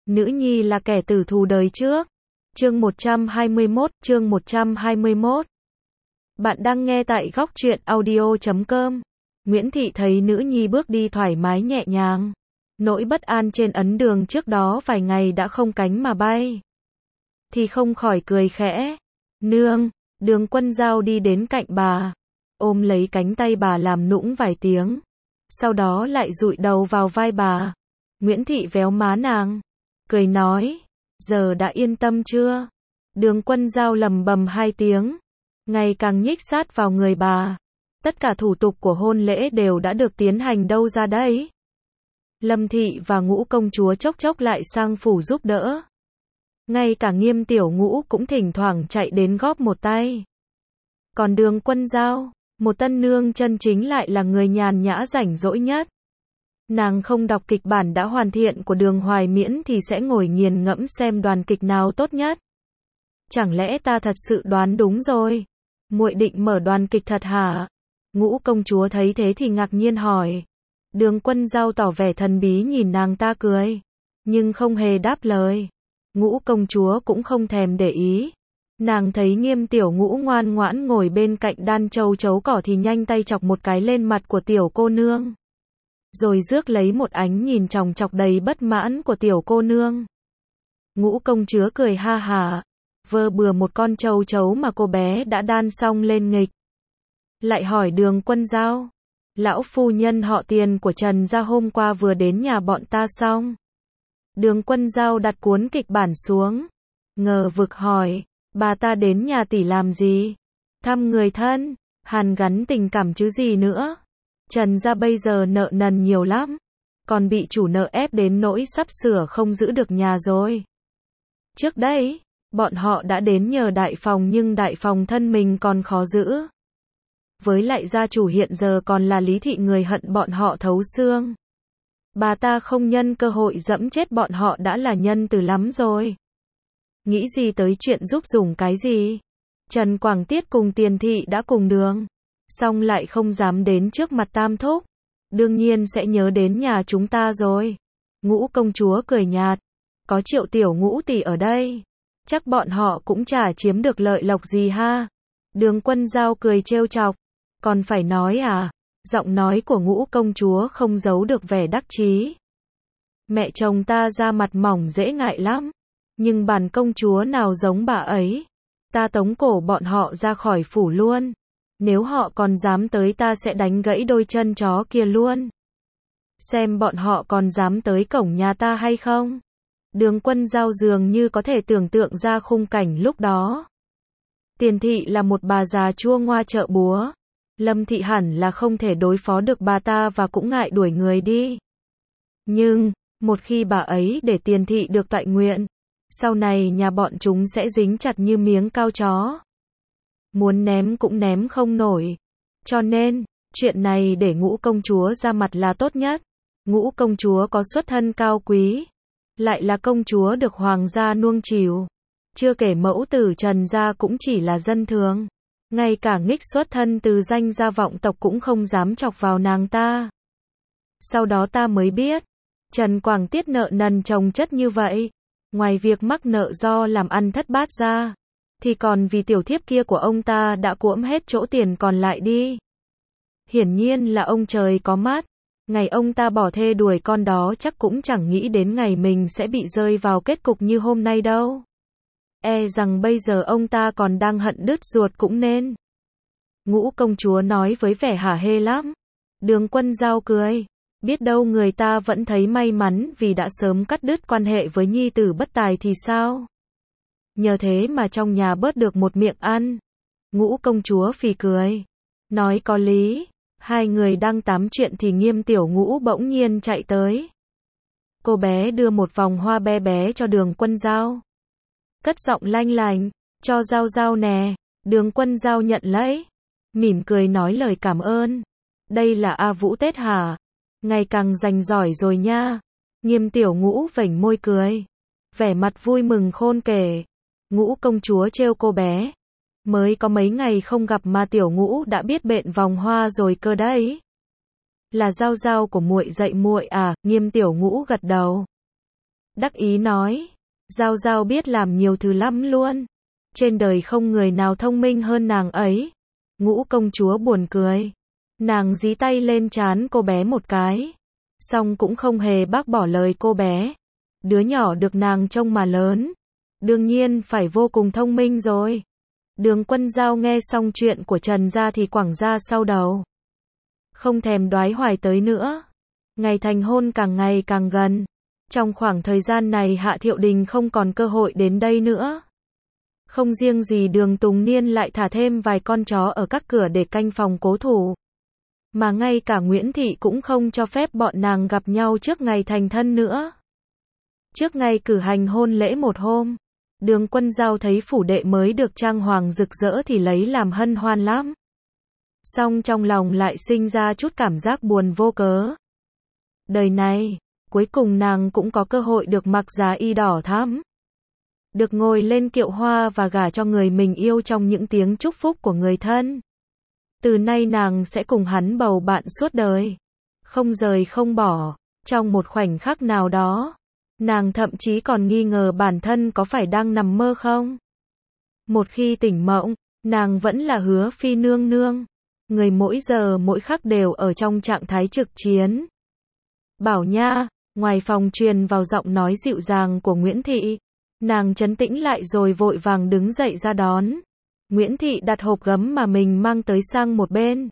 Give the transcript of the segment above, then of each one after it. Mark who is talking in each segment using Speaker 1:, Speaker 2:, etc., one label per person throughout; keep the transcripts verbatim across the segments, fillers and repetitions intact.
Speaker 1: Nữ nhi là kẻ tử thù đời trước. Chương một trăm hai mươi mốt, chương một trăm hai mươi mốt. Bạn đang nghe tại góc truyện audio chấm com. Nguyễn Thị thấy nữ nhi bước đi thoải mái nhẹ nhàng. Nỗi bất an trên ấn đường trước đó vài ngày đã không cánh mà bay. Thì không khỏi cười khẽ. Nương, Đường Quân Dao đi đến cạnh bà. Ôm lấy cánh tay bà làm nũng vài tiếng. Sau đó lại dụi đầu vào vai bà. Nguyễn Thị véo má nàng. Cười nói, giờ đã yên tâm chưa? Đường Quân Dao lầm bầm hai tiếng. Ngày càng nhích sát vào người bà. Tất cả thủ tục của hôn lễ đều đã được tiến hành đâu ra đấy. Lâm Thị và Ngũ công chúa chốc chốc lại sang phủ giúp đỡ. Ngay cả Nghiêm tiểu ngũ cũng thỉnh thoảng chạy đến góp một tay. Còn Đường Quân Dao, một tân nương chân chính lại là người nhàn nhã rảnh rỗi nhất. Nàng không đọc kịch bản đã hoàn thiện của Đường Hoài Miễn thì sẽ ngồi nghiền ngẫm xem đoàn kịch nào tốt nhất. Chẳng lẽ ta thật sự đoán đúng rồi? Muội định mở đoàn kịch thật hả? Ngũ công chúa thấy thế thì ngạc nhiên hỏi. Đường Quân Dao tỏ vẻ thần bí nhìn nàng ta cười, nhưng không hề đáp lời. Ngũ công chúa cũng không thèm để ý. Nàng thấy Nghiêm tiểu ngũ ngoan ngoãn ngồi bên cạnh đan châu chấu cỏ thì nhanh tay chọc một cái lên mặt của tiểu cô nương. Rồi rước lấy một ánh nhìn chòng chọc đầy bất mãn của tiểu cô nương. Ngũ công chúa cười ha hả, vơ bừa một con châu chấu mà cô bé đã đan xong lên nghịch. Lại hỏi Đường Quân Dao, lão phu nhân họ Tiền của Trần gia hôm qua vừa đến nhà bọn ta xong. Đường Quân Dao đặt cuốn kịch bản xuống, ngờ vực hỏi, bà ta đến nhà tỷ làm gì? Thăm người thân, hàn gắn tình cảm chứ gì nữa. Trần gia bây giờ nợ nần nhiều lắm, còn bị chủ nợ ép đến nỗi sắp sửa không giữ được nhà rồi. Trước đây, bọn họ đã đến nhờ đại phòng nhưng đại phòng thân mình còn khó giữ. Với lại gia chủ hiện giờ còn là Lý Thị người hận bọn họ thấu xương. Bà ta không nhân cơ hội dẫm chết bọn họ đã là nhân từ lắm rồi. Nghĩ gì tới chuyện giúp dùng cái gì? Trần Quảng Tiết cùng Tiền Thị đã cùng đường, xong lại không dám đến trước mặt Tam thúc. Đương nhiên sẽ nhớ đến nhà chúng ta rồi. Ngũ công chúa cười nhạt. Có Triệu tiểu ngũ tỷ ở đây, chắc bọn họ cũng chả chiếm được lợi lộc gì ha. Đường Quân Dao cười trêu chọc. Còn phải nói à? Giọng nói của Ngũ công chúa không giấu được vẻ đắc chí. Mẹ chồng ta da mặt mỏng dễ ngại lắm, nhưng bản công chúa nào giống bà ấy. Ta tống cổ bọn họ ra khỏi phủ luôn. Nếu họ còn dám tới ta sẽ đánh gãy đôi chân chó kia luôn. Xem bọn họ còn dám tới cổng nhà ta hay không? Đường Quân Dao dường như có thể tưởng tượng ra khung cảnh lúc đó. Tiền Thị là một bà già chua ngoa chợ búa. Lâm Thị hẳn là không thể đối phó được bà ta và cũng ngại đuổi người đi. Nhưng, một khi bà ấy để Tiền Thị được toại nguyện, sau này nhà bọn chúng sẽ dính chặt như miếng cao chó. Muốn ném cũng ném không nổi. Cho nên, chuyện này để Ngũ công chúa ra mặt là tốt nhất. Ngũ công chúa có xuất thân cao quý, lại là công chúa được hoàng gia nuông chiều. Chưa kể mẫu tử Trần gia cũng chỉ là dân thường. Ngay cả nghích xuất thân từ danh gia vọng tộc cũng không dám chọc vào nàng ta. Sau đó ta mới biết, Trần Quảng Tiết nợ nần chồng chất như vậy. Ngoài việc mắc nợ do làm ăn thất bát ra, thì còn vì tiểu thiếp kia của ông ta đã cuỗm hết chỗ tiền còn lại đi. Hiển nhiên là ông trời có mắt. Ngày ông ta bỏ thê đuổi con đó chắc cũng chẳng nghĩ đến ngày mình sẽ bị rơi vào kết cục như hôm nay đâu. E rằng bây giờ ông ta còn đang hận đứt ruột cũng nên. Ngũ công chúa nói với vẻ hả hê lắm. Đường Quân Dao cười. Biết đâu người ta vẫn thấy may mắn vì đã sớm cắt đứt quan hệ với nhi tử bất tài thì sao? Nhờ thế mà trong nhà bớt được một miệng ăn. Ngũ công chúa phì cười. Nói có lý. Hai người đang tám chuyện thì Nghiêm tiểu ngũ bỗng nhiên chạy tới. Cô bé đưa một vòng hoa bé bé cho Đường Quân Dao. Cất giọng lanh lành, cho Dao Dao nè. Đường Quân Dao nhận lấy, mỉm cười nói lời cảm ơn. Đây là A Vũ Tết hả? Ngày càng rành giỏi rồi nha. Nghiêm tiểu ngũ vểnh môi cười, vẻ mặt vui mừng khôn kể. Ngũ công chúa trêu cô bé. Mới có mấy ngày không gặp mà tiểu ngũ đã biết bện vòng hoa rồi cơ đấy. Là Dao Dao của muội dạy muội à? Nghiêm tiểu ngũ gật đầu. đắc ý nói, Giao Giao biết làm nhiều thứ lắm luôn. Trên đời không người nào thông minh hơn nàng ấy. Ngũ công chúa buồn cười. Nàng dí tay lên trán cô bé một cái. Xong cũng không hề bác bỏ lời cô bé. Đứa nhỏ được nàng trông mà lớn. Đương nhiên phải vô cùng thông minh rồi. Đường Quân Giao nghe xong chuyện của Trần gia thì quẳng ra sau đầu. Không thèm đoái hoài tới nữa. Ngày thành hôn càng ngày càng gần. Trong khoảng thời gian này Hạ Thiệu Đình không còn cơ hội đến đây nữa. Không riêng gì Đường Tùng Niên lại thả thêm vài con chó ở các cửa để canh phòng cố thủ. Mà ngay cả Nguyễn Thị cũng không cho phép bọn nàng gặp nhau trước ngày thành thân nữa. Trước ngày cử hành hôn lễ một hôm, Đường Quân Giao thấy phủ đệ mới được trang hoàng rực rỡ thì lấy làm hân hoan lắm. Song trong lòng lại sinh ra chút cảm giác buồn vô cớ. Đời này, cuối cùng nàng cũng có cơ hội được mặc giá y đỏ thắm. Được ngồi lên kiệu hoa và gả cho người mình yêu trong những tiếng chúc phúc của người thân. Từ nay nàng sẽ cùng hắn bầu bạn suốt đời. Không rời không bỏ. Trong một khoảnh khắc nào đó, nàng thậm chí còn nghi ngờ bản thân có phải đang nằm mơ không. Một khi tỉnh mộng, nàng vẫn là Hứa Phi nương nương. Người mỗi giờ mỗi khắc đều ở trong trạng thái trực chiến. Bảo nha, ngoài phòng truyền vào giọng nói dịu dàng của Nguyễn Thị. Nàng trấn tĩnh lại rồi vội vàng đứng dậy ra đón. Nguyễn Thị đặt hộp gấm mà mình mang tới sang một bên.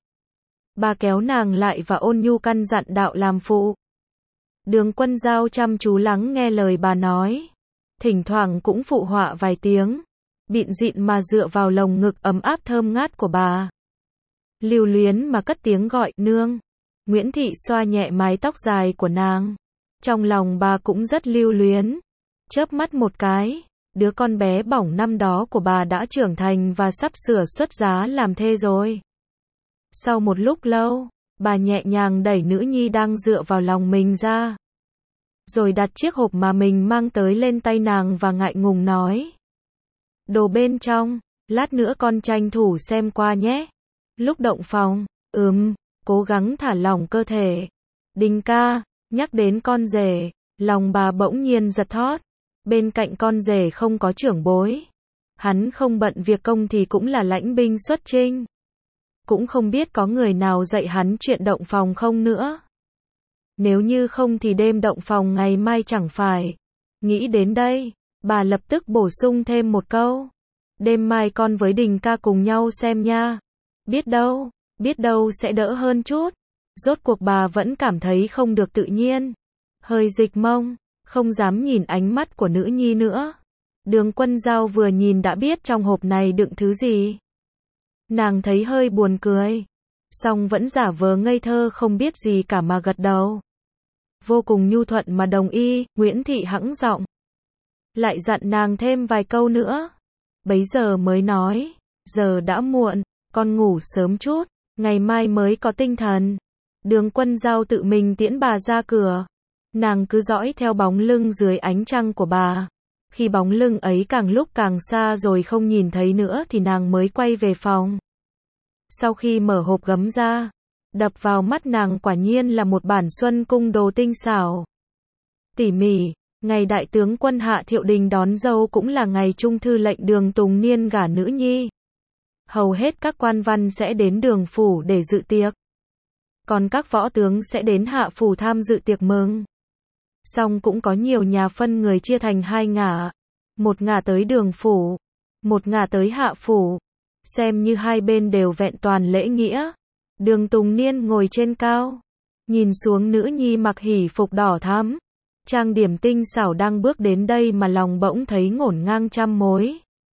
Speaker 1: Bà kéo nàng lại và ôn nhu căn dặn đạo làm phụ. Đường Quân Giao chăm chú lắng nghe lời bà nói. Thỉnh thoảng cũng phụ họa vài tiếng. Bịn dịn mà dựa vào lồng ngực ấm áp thơm ngát của bà. Lưu luyến mà cất tiếng gọi nương. Nguyễn Thị xoa nhẹ mái tóc dài của nàng. Trong lòng bà cũng rất lưu luyến. Chớp mắt một cái, đứa con bé bỏng năm đó của bà đã trưởng thành và sắp sửa xuất giá làm thê rồi. Sau một lúc lâu, bà nhẹ nhàng đẩy nữ nhi đang dựa vào lòng mình ra. Rồi đặt chiếc hộp mà mình mang tới lên tay nàng và ngại ngùng nói. Đồ bên trong, lát nữa con tranh thủ xem qua nhé. Lúc động phòng, ừm, cố gắng thả lỏng cơ thể. Đình ca, nhắc đến con rể, lòng bà bỗng nhiên giật thót. Bên cạnh con rể không có trưởng bối. Hắn không bận việc công thì cũng là lãnh binh xuất chinh. Cũng không biết có người nào dạy hắn chuyện động phòng không nữa. Nếu như không thì đêm động phòng ngày mai chẳng phải. Nghĩ đến đây, bà lập tức bổ sung thêm một câu. Đêm mai con với Đình ca cùng nhau xem nha. Biết đâu, biết đâu sẽ đỡ hơn chút. Rốt cuộc bà vẫn cảm thấy không được tự nhiên. Hơi dịch mông. Không dám nhìn ánh mắt của nữ nhi nữa. Đường Quân Giao vừa nhìn đã biết trong hộp này đựng thứ gì. Nàng thấy hơi buồn cười. Song vẫn giả vờ ngây thơ không biết gì cả mà gật đầu. Vô cùng nhu thuận mà đồng ý, Nguyễn Thị hẵng giọng. Lại dặn nàng thêm vài câu nữa. Bấy giờ mới nói, giờ đã muộn, con ngủ sớm chút, ngày mai mới có tinh thần. Đường Quân Giao tự mình tiễn bà ra cửa. Nàng cứ dõi theo bóng lưng dưới ánh trăng của bà. Khi bóng lưng ấy càng lúc càng xa rồi không nhìn thấy nữa thì nàng mới quay về phòng. Sau khi mở hộp gấm ra, đập vào mắt nàng quả nhiên là một bản xuân cung đồ tinh xảo. Tỉ mỉ, ngày đại tướng quân Hạ Thiệu Đình đón dâu cũng là ngày trung thư lệnh Đường Tùng Niên gả nữ nhi. Hầu hết các quan văn sẽ đến Đường phủ để dự tiệc. Còn các võ tướng sẽ đến Hạ phủ tham dự tiệc mừng. Song cũng có nhiều nhà phân người chia thành hai ngả. Một ngả tới Đường phủ, một ngả tới Hạ phủ. Xem như hai bên đều vẹn toàn lễ nghĩa. Đường Tùng Niên ngồi trên cao, nhìn xuống nữ nhi mặc hỉ phục đỏ thắm, trang điểm tinh xảo đang bước đến đây mà lòng bỗng thấy ngổn ngang trăm mối.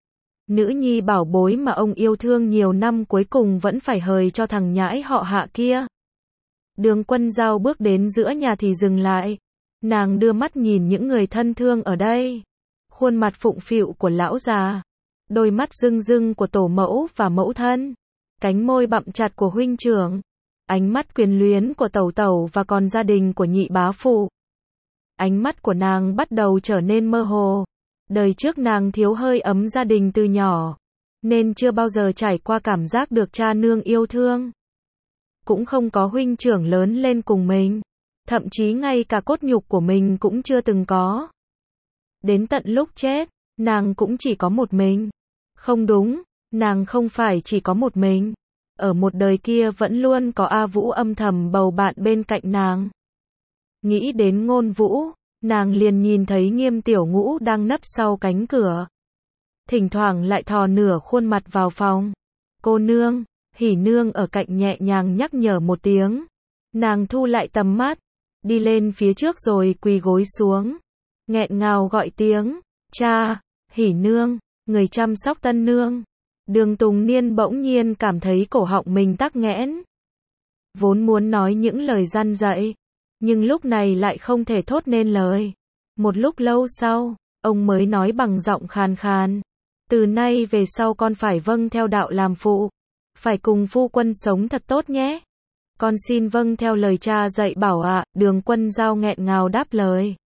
Speaker 1: Nữ nhi bảo bối mà ông yêu thương nhiều năm cuối cùng vẫn phải hời cho thằng nhãi họ Hạ kia. Đường Quân Giao bước đến giữa nhà thì dừng lại. Nàng đưa mắt nhìn những người thân thương ở đây. Khuôn mặt phụng phịu của lão già, đôi mắt rưng rưng của tổ mẫu và mẫu thân, cánh môi bặm chặt của huynh trưởng, ánh mắt quyền luyến của tẩu tẩu và còn gia đình của nhị bá phụ. Ánh mắt của nàng bắt đầu trở nên mơ hồ. Đời trước nàng thiếu hơi ấm gia đình từ nhỏ, nên chưa bao giờ trải qua cảm giác được cha nương yêu thương. Cũng không có huynh trưởng lớn lên cùng mình. Thậm chí ngay cả cốt nhục của mình cũng chưa từng có. Đến tận lúc chết, nàng cũng chỉ có một mình. Không đúng, nàng không phải chỉ có một mình. Ở một đời kia vẫn luôn có A Vũ âm thầm bầu bạn bên cạnh nàng. Nghĩ đến Ngôn Vũ, nàng liền nhìn thấy Nghiêm Tiểu Ngũ đang nấp sau cánh cửa. Thỉnh thoảng lại thò nửa khuôn mặt vào phòng. Cô nương, Hỉ nương ở cạnh nhẹ nhàng nhắc nhở một tiếng. Nàng thu lại tầm mắt, đi lên phía trước rồi quỳ gối xuống. Nghẹn ngào gọi tiếng, cha, Hỉ nương, người chăm sóc tân nương. Đường Tùng Niên bỗng nhiên cảm thấy cổ họng mình tắc nghẽn. Vốn muốn nói những lời răn dạy, nhưng lúc này lại không thể thốt nên lời. Một lúc lâu sau, ông mới nói bằng giọng khàn khàn. Từ nay về sau con phải vâng theo đạo làm phụ. Phải cùng phu quân sống thật tốt nhé. Con xin vâng theo lời cha dạy bảo ạ, à, Đường Quân Giao nghẹn ngào đáp lời.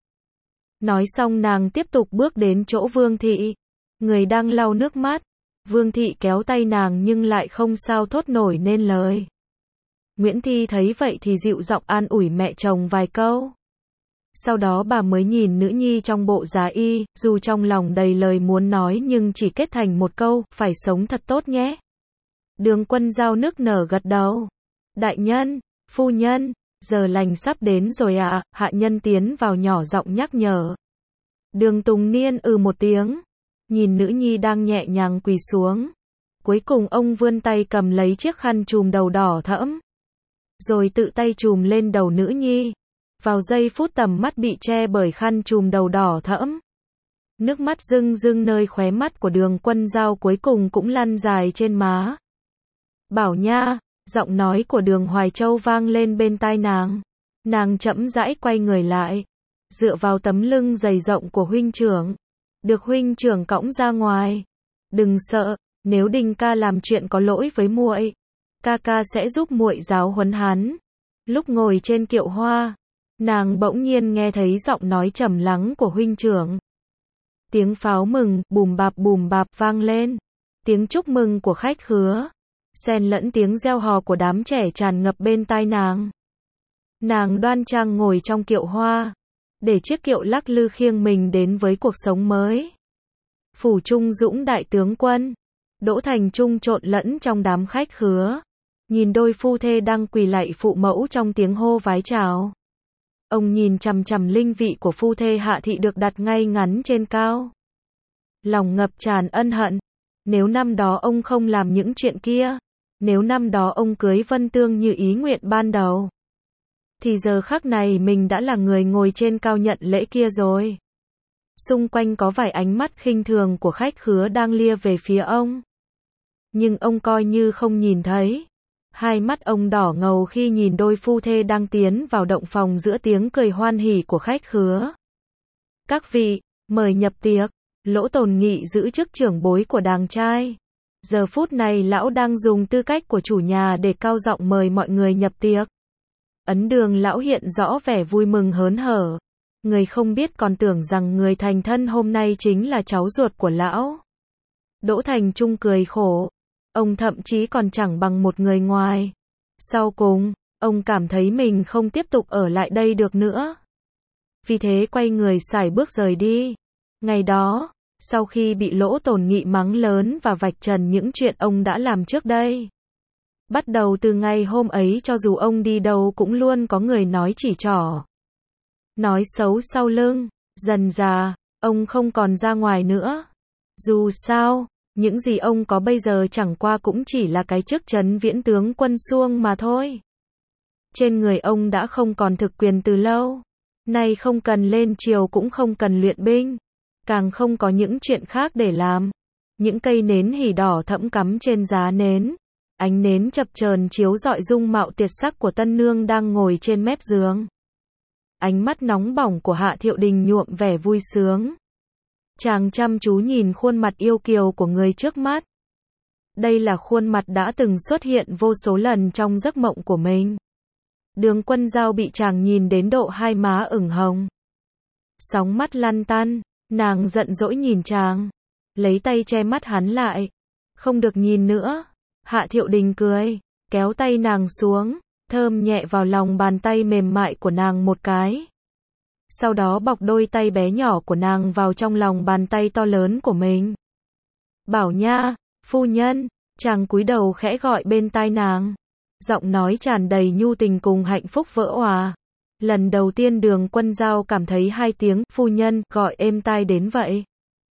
Speaker 1: Nói xong nàng tiếp tục bước đến chỗ Vương Thị. Người đang lau nước mắt. Vương Thị kéo tay nàng nhưng lại không sao thốt nổi nên lời. Nguyễn Thi thấy vậy thì dịu giọng an ủi mẹ chồng vài câu. Sau đó bà mới nhìn nữ nhi trong bộ giá y, dù trong lòng đầy lời muốn nói nhưng chỉ kết thành một câu, phải sống thật tốt nhé. Đường Quân Giao nức nở gật đầu. Đại nhân, phu nhân, giờ lành sắp đến rồi ạ, à, hạ nhân tiến vào nhỏ giọng nhắc nhở. Đường Tùng Niên ừ một tiếng, nhìn nữ nhi đang nhẹ nhàng quỳ xuống. Cuối cùng ông vươn tay cầm lấy chiếc khăn trùm đầu đỏ thẫm. Rồi tự tay trùm lên đầu nữ nhi. Vào giây phút tầm mắt bị che bởi khăn trùm đầu đỏ thẫm. Nước mắt rưng rưng nơi khóe mắt của Đường Quân Giao cuối cùng cũng lăn dài trên má. Bảo nha, giọng nói của Đường Hoài Châu vang lên bên tai nàng. Nàng chậm rãi quay người lại, dựa vào tấm lưng dày rộng của huynh trưởng. Được huynh trưởng cõng ra ngoài. Đừng sợ, nếu Đình ca làm chuyện có lỗi với muội, ca ca sẽ giúp muội giáo huấn hắn. Lúc ngồi trên kiệu hoa, nàng bỗng nhiên nghe thấy giọng nói trầm lắng của huynh trưởng. Tiếng pháo mừng, bùm bạp bùm bạp vang lên. Tiếng chúc mừng của khách khứa, xen lẫn tiếng reo hò của đám trẻ tràn ngập bên tai nàng. Nàng đoan trang ngồi trong kiệu hoa, để chiếc kiệu lắc lư khiêng mình đến với cuộc sống mới. Phủ Trung Dũng đại tướng quân, Đỗ Thành Trung trộn lẫn trong đám khách khứa, nhìn đôi phu thê đang quỳ lạy phụ mẫu trong tiếng hô vái chào. Ông nhìn chằm chằm linh vị của phu thê Hạ Thị được đặt ngay ngắn trên cao. Lòng ngập tràn ân hận. Nếu năm đó ông không làm những chuyện kia, nếu năm đó ông cưới Vân Tương như ý nguyện ban đầu, thì giờ khắc này mình đã là người ngồi trên cao nhận lễ kia rồi. Xung quanh có vài ánh mắt khinh thường của khách khứa đang lia về phía ông. Nhưng ông coi như không nhìn thấy. Hai mắt ông đỏ ngầu khi nhìn đôi phu thê đang tiến vào động phòng giữa tiếng cười hoan hỉ của khách khứa. Các vị, mời nhập tiệc. Lỗ Tồn Nghị giữ chức trưởng bối của đàng trai. Giờ phút này lão đang dùng tư cách của chủ nhà để cao giọng mời mọi người nhập tiệc. Ấn Đường lão hiện rõ vẻ vui mừng hớn hở. Người không biết còn tưởng rằng người thành thân hôm nay chính là cháu ruột của lão. Đỗ Thành Trung cười khổ. Ông thậm chí còn chẳng bằng một người ngoài. Sau cùng, ông cảm thấy mình không tiếp tục ở lại đây được nữa. Vì thế quay người sải bước rời đi. Ngày đó, sau khi bị Lỗ Tồn Nghị mắng lớn và vạch trần những chuyện ông đã làm trước đây. Bắt đầu từ ngày hôm ấy cho dù ông đi đâu cũng luôn có người nói chỉ trỏ. Nói xấu sau lưng, dần dà, ông không còn ra ngoài nữa. Dù sao, những gì ông có bây giờ chẳng qua cũng chỉ là cái chức trấn viễn tướng quân suông mà thôi. Trên người ông đã không còn thực quyền từ lâu. Nay không cần lên triều cũng không cần luyện binh. Càng không có những chuyện khác để làm. Những cây nến hỉ đỏ thẫm cắm trên giá nến. Ánh nến chập chờn chiếu rọi dung mạo tuyệt sắc của tân nương đang ngồi trên mép giường. Ánh mắt nóng bỏng của Hạ Thiệu Đình nhuộm vẻ vui sướng. Chàng chăm chú nhìn khuôn mặt yêu kiều của người trước mắt. Đây là khuôn mặt đã từng xuất hiện vô số lần trong giấc mộng của mình. Đường Quân Giao bị chàng nhìn đến độ hai má ửng hồng. Sóng mắt lăn tăn, nàng giận dỗi nhìn chàng. Lấy tay che mắt hắn lại. Không được nhìn nữa. Hạ Thiệu Đình cười, kéo tay nàng xuống, thơm nhẹ vào lòng bàn tay mềm mại của nàng một cái. sau đó bọc đôi tay bé nhỏ của nàng vào trong lòng bàn tay to lớn của mình. Bảo Nha, phu nhân, chàng cúi đầu khẽ gọi bên tai nàng. Giọng nói tràn đầy nhu tình cùng hạnh phúc vỡ òa. Lần đầu tiên Đường Quân Dao cảm thấy hai tiếng phu nhân gọi êm tai đến vậy.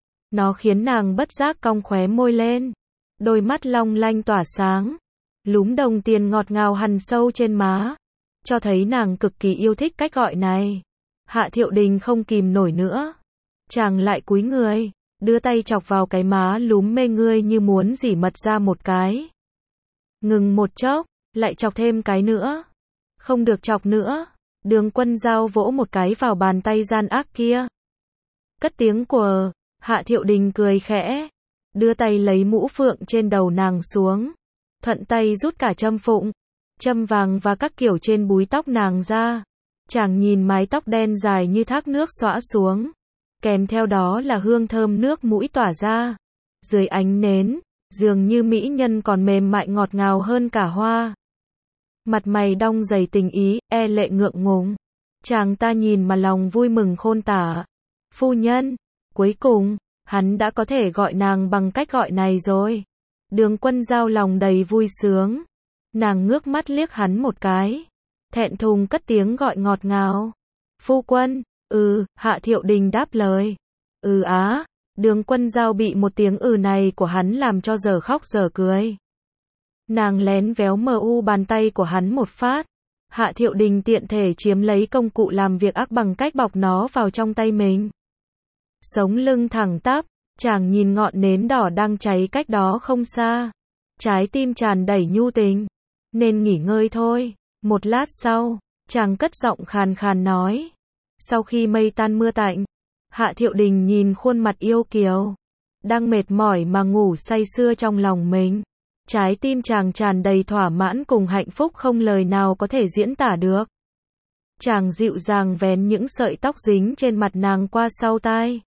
Speaker 1: Nó khiến nàng bất giác cong khóe môi lên. Đôi mắt long lanh tỏa sáng. Lúm đồng tiền ngọt ngào hằn sâu trên má. Cho thấy nàng cực kỳ yêu thích cách gọi này. Hạ Thiệu Đình không kìm nổi nữa. Chàng lại cúi người, đưa tay chọc vào cái má lúm mê ngươi như muốn rỉ mật ra một cái. Ngừng một chốc, lại chọc thêm cái nữa. Không được chọc nữa. Đường Quân Dao vỗ một cái vào bàn tay gian ác kia. Cất tiếng của Hạ Thiệu Đình cười khẽ. Đưa tay lấy mũ phượng trên đầu nàng xuống. Thuận tay rút cả châm phụng, châm vàng và các kiểu trên búi tóc nàng ra. Chàng nhìn mái tóc đen dài như thác nước xõa xuống. Kèm theo đó là hương thơm nước mũi tỏa ra. Dưới ánh nến, dường như mỹ nhân còn mềm mại ngọt ngào hơn cả hoa. Mặt mày đong đầy tình ý, e lệ ngượng ngùng. Chàng ta nhìn mà lòng vui mừng khôn tả. Phu nhân, cuối cùng, hắn đã có thể gọi nàng bằng cách gọi này rồi. Đường Quân Dao lòng đầy vui sướng. Nàng ngước mắt liếc hắn một cái. Thẹn thùng cất tiếng gọi ngọt ngào. Phu quân, ừ, Hạ Thiệu Đình đáp lời. Ừ á, Đường Quân Dao bị một tiếng ừ này của hắn làm cho giờ khóc giờ cười. Nàng lén véo mờ u bàn tay của hắn một phát. Hạ Thiệu Đình tiện thể chiếm lấy công cụ làm việc ác bằng cách bọc nó vào trong tay mình. Sống lưng thẳng tắp, chàng nhìn ngọn nến đỏ đang cháy cách đó không xa. Trái tim tràn đầy nhu tình. Nên nghỉ ngơi thôi. Một lát sau, chàng cất giọng khàn khàn nói. Sau khi mây tan mưa tạnh, Hạ Thiệu Đình nhìn khuôn mặt yêu kiều, đang mệt mỏi mà ngủ say sưa trong lòng mình. Trái tim chàng tràn đầy thỏa mãn cùng hạnh phúc không lời nào có thể diễn tả được. Chàng dịu dàng vén những sợi tóc dính trên mặt nàng qua sau tai.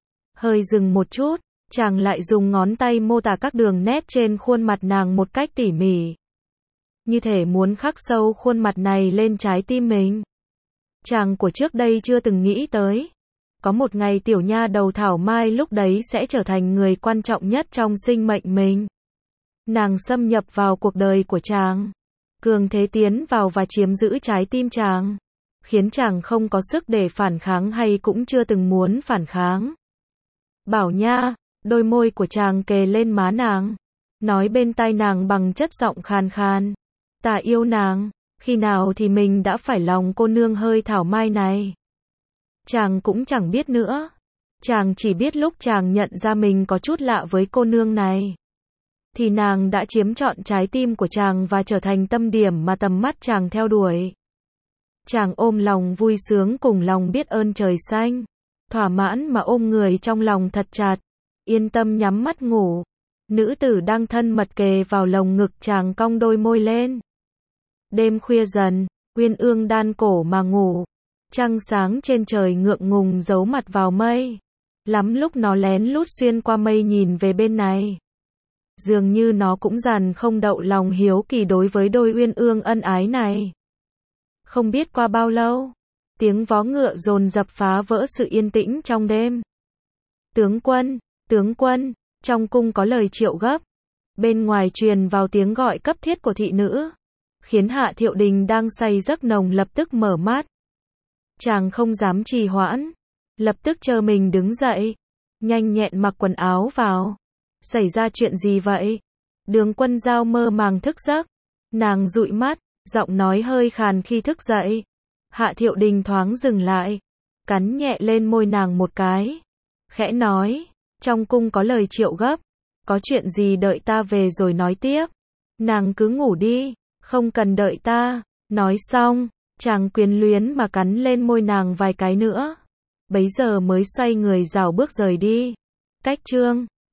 Speaker 1: Hơi dừng một chút, chàng lại dùng ngón tay mô tả các đường nét trên khuôn mặt nàng một cách tỉ mỉ. Như thể muốn khắc sâu khuôn mặt này lên trái tim mình. Chàng của trước đây chưa từng nghĩ tới. Có một ngày tiểu nha đầu Thảo Mai lúc đấy sẽ trở thành người quan trọng nhất trong sinh mệnh mình. Nàng xâm nhập vào cuộc đời của chàng. Cường thế tiến vào và chiếm giữ trái tim chàng. Khiến chàng không có sức để phản kháng hay cũng chưa từng muốn phản kháng. Bảo Nha, đôi môi của chàng kề lên má nàng. Nói bên tai nàng bằng chất giọng khàn khàn. Ta yêu nàng, khi nào thì mình đã phải lòng cô nương hơi Thảo Mai này. Chàng cũng chẳng biết nữa. Chàng chỉ biết lúc chàng nhận ra mình có chút lạ với cô nương này. Thì nàng đã chiếm trọn trái tim của chàng và trở thành tâm điểm mà tầm mắt chàng theo đuổi. Chàng ôm lòng vui sướng cùng lòng biết ơn trời xanh. Thỏa mãn mà ôm người trong lòng thật chặt. Yên tâm nhắm mắt ngủ. Nữ tử đang thân mật kề vào lồng ngực chàng cong đôi môi lên. Đêm khuya dần, Uyên Ương đan cổ mà ngủ. Trăng sáng trên trời ngượng ngùng giấu mặt vào mây. Lắm lúc nó lén lút xuyên qua mây nhìn về bên này. Dường như nó cũng dần không đậu lòng hiếu kỳ đối với đôi Uyên Ương ân ái này. Không biết qua bao lâu, tiếng vó ngựa dồn dập phá vỡ sự yên tĩnh trong đêm. Tướng quân, tướng quân, trong cung có lời triệu gấp. Bên ngoài truyền vào tiếng gọi cấp thiết của thị nữ. Khiến Hạ Thiệu Đình đang say giấc nồng lập tức mở mắt. Chàng không dám trì hoãn. Lập tức chờ mình đứng dậy. Nhanh nhẹn mặc quần áo vào. Xảy ra chuyện gì vậy? Đường Quân Dao mơ màng thức giấc. Nàng dụi mắt, giọng nói hơi khàn khi thức dậy. Hạ Thiệu Đình thoáng dừng lại. Cắn nhẹ lên môi nàng một cái. Khẽ nói, trong cung có lời triệu gấp. Có chuyện gì đợi ta về rồi nói tiếp. Nàng cứ ngủ đi, không cần đợi ta. Nói xong, chàng quyến luyến mà cắn lên môi nàng vài cái nữa. Bấy giờ mới xoay người rảo bước rời đi. Cách chương